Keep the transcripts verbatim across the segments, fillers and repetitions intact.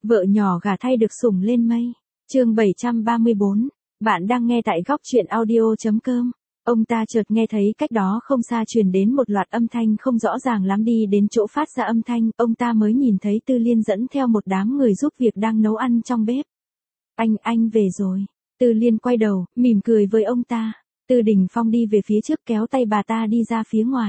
Vợ nhỏ gả thay được sủng lên mây. Chương bảy trăm ba mươi bốn. Bạn đang nghe tại góc truyện audio chấm com. Ông ta chợt nghe thấy cách đó không xa truyền đến một loạt âm thanh không rõ ràng lắm, đi đến chỗ phát ra âm thanh, ông ta mới nhìn thấy Tư Liên dẫn theo một đám người giúp việc đang nấu ăn trong bếp. Anh, anh về rồi. Tư Liên quay đầu, mỉm cười với ông ta. Tư Đình Phong đi về phía trước kéo tay bà ta đi ra phía ngoài.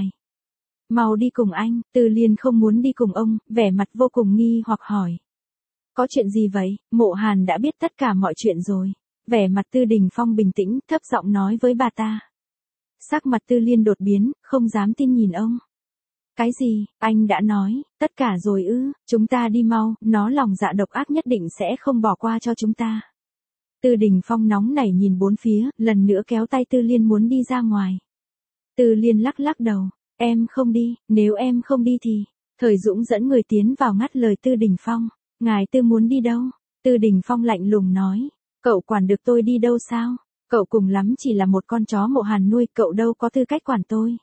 Mau đi cùng anh. Tư Liên không muốn đi cùng ông, vẻ mặt vô cùng nghi hoặc hỏi. Có chuyện gì vậy? Mộ Hàn đã biết tất cả mọi chuyện rồi. Vẻ mặt Tư Đình Phong bình tĩnh, thấp giọng nói với bà ta. Sắc mặt Tư Liên đột biến, không dám tin nhìn ông. Cái gì? Anh đã nói, tất cả rồi ư? Chúng ta đi mau, nó lòng dạ độc ác nhất định sẽ không bỏ qua cho chúng ta. Tư Đình Phong nóng nảy nhìn bốn phía, lần nữa kéo tay Tư Liên muốn đi ra ngoài. Tư Liên lắc lắc đầu, em không đi, nếu em không đi thì... Thời Dũng dẫn người tiến vào ngắt lời Tư Đình Phong. Ngài Tư muốn đi đâu? Tư Đình Phong lạnh lùng nói, cậu quản được tôi đi đâu sao? Cậu cùng lắm chỉ là một con chó Mộ Hàn nuôi, cậu đâu có tư cách quản tôi.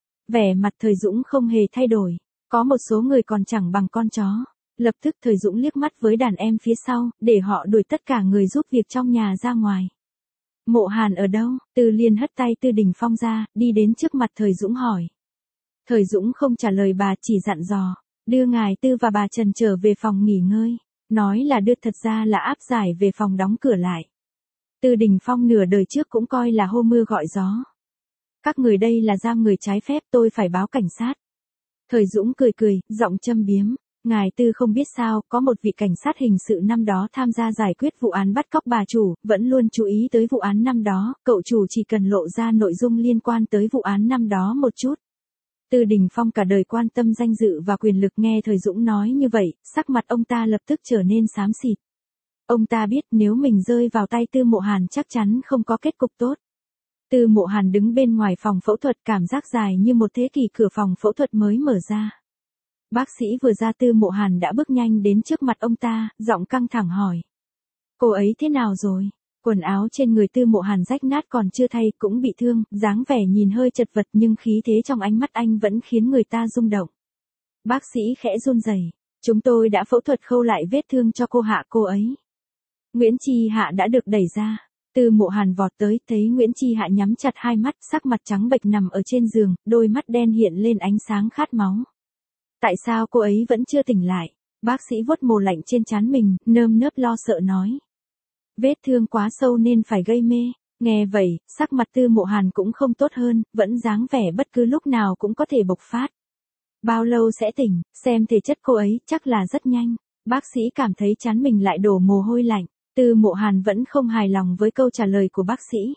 Vẻ mặt Thời Dũng không hề thay đổi, có một số người còn chẳng bằng con chó. Lập tức Thời Dũng liếc mắt với đàn em phía sau, để họ đuổi tất cả người giúp việc trong nhà ra ngoài. Mộ Hàn ở đâu? Tư Liên hất tay Tư Đình Phong ra, đi đến trước mặt Thời Dũng hỏi. Thời Dũng không trả lời bà, chỉ dặn dò, đưa ngài Tư và bà Trần trở về phòng nghỉ ngơi. Nói là đưa thật ra là áp giải về phòng đóng cửa lại. Tư Đình Phong nửa đời trước cũng coi là hô mưa gọi gió. Các người đây là giam người trái phép, tôi phải báo cảnh sát. Thời Dũng cười cười, giọng châm biếm. Ngài Tư không biết sao, có một vị cảnh sát hình sự năm đó tham gia giải quyết vụ án bắt cóc bà chủ, vẫn luôn chú ý tới vụ án năm đó, cậu chủ chỉ cần lộ ra nội dung liên quan tới vụ án năm đó một chút. Tư Đình Phong cả đời quan tâm danh dự và quyền lực, nghe Thời Dũng nói như vậy, sắc mặt ông ta lập tức trở nên xám xịt. Ông ta biết nếu mình rơi vào tay Tư Mộ Hàn chắc chắn không có kết cục tốt. Tư Mộ Hàn đứng bên ngoài phòng phẫu thuật, cảm giác dài như một thế kỷ, cửa phòng phẫu thuật mới mở ra. Bác sĩ vừa ra, Tư Mộ Hàn đã bước nhanh đến trước mặt ông ta, giọng căng thẳng hỏi. Cô ấy thế nào rồi? Quần áo trên người Tư Mộ Hàn rách nát, còn chưa thay, cũng bị thương, dáng vẻ nhìn hơi chật vật nhưng khí thế trong ánh mắt anh vẫn khiến người ta rung động. Bác sĩ khẽ run rẩy. Chúng tôi đã phẫu thuật khâu lại vết thương cho cô Hạ cô ấy. Nguyễn Chi Hạ đã được đẩy ra. Tư Mộ Hàn vọt tới, thấy Nguyễn Chi Hạ nhắm chặt hai mắt, sắc mặt trắng bệch nằm ở trên giường, đôi mắt đen hiện lên ánh sáng khát máu. Tại sao cô ấy vẫn chưa tỉnh lại? Bác sĩ vuốt mồ lạnh trên trán mình, nơm nớp lo sợ nói. Vết thương quá sâu nên phải gây mê. Nghe vậy, sắc mặt Tư Mộ Hàn cũng không tốt hơn, vẫn dáng vẻ bất cứ lúc nào cũng có thể bộc phát. Bao lâu sẽ tỉnh? Xem thể chất cô ấy, chắc là rất nhanh. Bác sĩ cảm thấy trán mình lại đổ mồ hôi lạnh. Tư Mộ Hàn vẫn không hài lòng với câu trả lời của bác sĩ.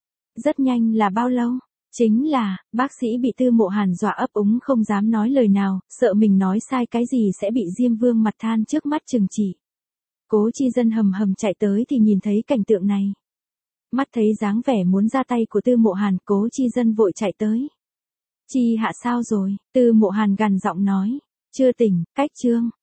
Rất nhanh là bao lâu? Chính là, bác sĩ bị Tư Mộ Hàn dọa ấp úng không dám nói lời nào, sợ mình nói sai cái gì sẽ bị Diêm Vương mặt than trước mắt trừng trị. Cố Chi Dân hầm hầm chạy tới thì nhìn thấy cảnh tượng này. Mắt thấy dáng vẻ muốn ra tay của Tư Mộ Hàn, Cố Chi Dân vội chạy tới. Chi Hạ sao rồi? Tư Mộ Hàn gằn giọng nói. Chưa tỉnh, cách trương.